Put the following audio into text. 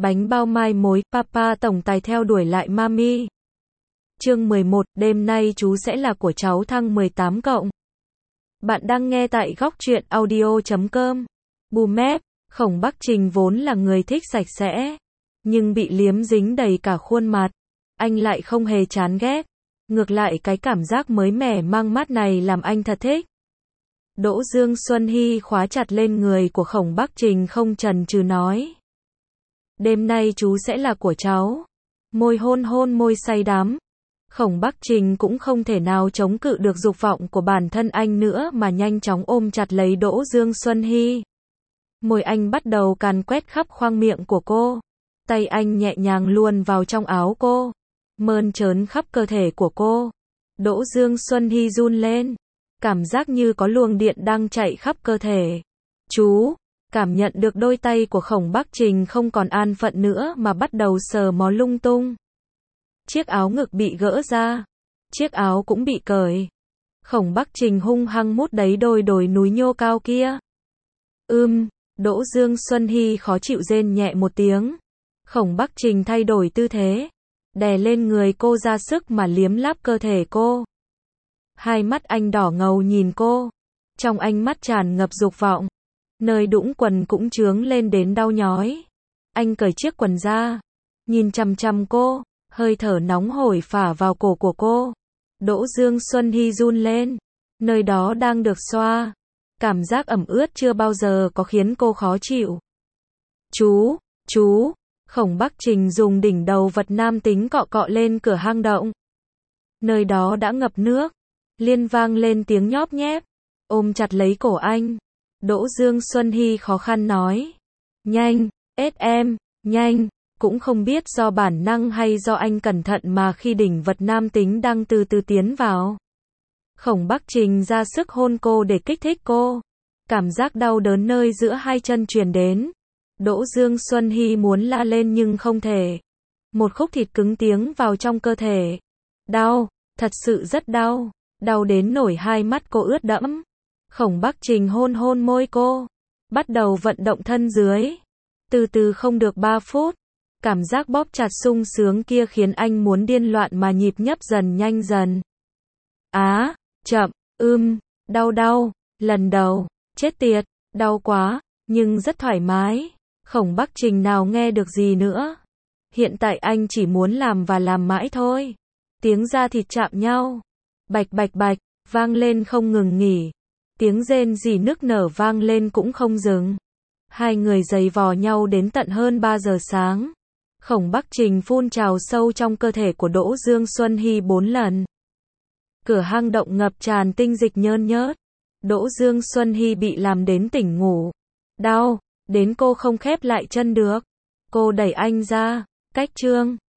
bánh bao mai mối, papa tổng tài theo đuổi lại mami. Chương 11, đêm nay chú sẽ là của cháu thăng 18 cộng. Bạn đang nghe tại góc truyện audio.com. Bùm. Khổng Bắc Trình vốn là người thích sạch sẽ, nhưng bị liếm dính đầy cả khuôn mặt, anh lại không hề chán ghét. Ngược lại cái cảm giác mới mẻ mang mát này làm anh thật thích. Đỗ Dương Xuân Hy khóa chặt lên người của Khổng Bắc Trình không chần chừ nói. Đêm nay chú sẽ là của cháu. Môi hôn môi say đắm. Khổng Bắc Trình cũng không thể nào chống cự được dục vọng của bản thân anh nữa mà nhanh chóng ôm chặt lấy Đỗ Dương Xuân Hy. Môi anh bắt đầu càn quét khắp khoang miệng của cô. Tay anh nhẹ nhàng luồn vào trong áo cô, mơn trớn khắp cơ thể của cô. Đỗ Dương Xuân Hy run lên, cảm giác như có luồng điện đang chạy khắp cơ thể. Chú, cảm nhận được đôi tay của Khổng Bắc Trình không còn an phận nữa mà bắt đầu sờ mó lung tung. Chiếc áo ngực bị gỡ ra, chiếc áo cũng bị cởi. Khổng Bắc Trình hung hăng mút đáy đôi đồi núi nhô cao kia. Đỗ Dương Xuân Hy khó chịu rên nhẹ một tiếng. Khổng Bắc Trình thay đổi tư thế, đè lên người cô ra sức mà liếm láp cơ thể cô. Hai mắt anh đỏ ngầu nhìn cô, trong ánh mắt tràn ngập dục vọng. Nơi đũng quần cũng trướng lên đến đau nhói. Anh cởi chiếc quần ra, nhìn chằm chằm cô, hơi thở nóng hổi phả vào cổ của cô. Đỗ Dương Xuân Hy run lên, nơi đó đang được xoa. Cảm giác ẩm ướt chưa bao giờ có khiến cô khó chịu. Chú, Khổng Bắc Trình dùng đỉnh đầu vật nam tính cọ cọ lên cửa hang động. Nơi đó đã ngập nước, liên vang lên tiếng nhóp nhép, ôm chặt lấy cổ anh. Đỗ Dương Xuân Hy khó khăn nói. Nhanh, em, nhanh, cũng không biết do bản năng hay do anh cẩn thận mà khi đỉnh vật nam tính đang từ từ tiến vào. Khổng Bắc Trình ra sức hôn cô để kích thích cô. Cảm giác đau đớn nơi giữa hai chân truyền đến. Đỗ Dương Xuân Hy muốn la lên nhưng không thể. Một khúc thịt cứng tiếng vào trong cơ thể. Đau, thật sự rất đau. Đau đến nổi hai mắt cô ướt đẫm. Khổng Bắc Trình hôn môi cô. Bắt đầu vận động thân dưới. Từ từ không được 3 phút. Cảm giác bóp chặt sung sướng kia khiến anh muốn điên loạn mà nhịp nhấp dần nhanh dần. Chậm, đau, lần đầu, chết tiệt, đau quá, nhưng rất thoải mái. Khổng Bắc Trình nào nghe được gì nữa. Hiện tại anh chỉ muốn làm và làm mãi thôi. Tiếng da thịt chạm nhau, bạch, vang lên không ngừng nghỉ. Tiếng rên rỉ nức nở vang lên cũng không dừng. Hai người giày vò nhau đến tận hơn 3 giờ sáng. Khổng Bắc Trình phun trào sâu trong cơ thể của Đỗ Dương Xuân Hy 4 lần. Cửa hang động ngập tràn tinh dịch nhơn nhớt. Đỗ Dương Xuân Hy bị làm đến tỉnh ngủ. Đau, đến cô không khép lại chân được. Cô đẩy anh ra, cách chương.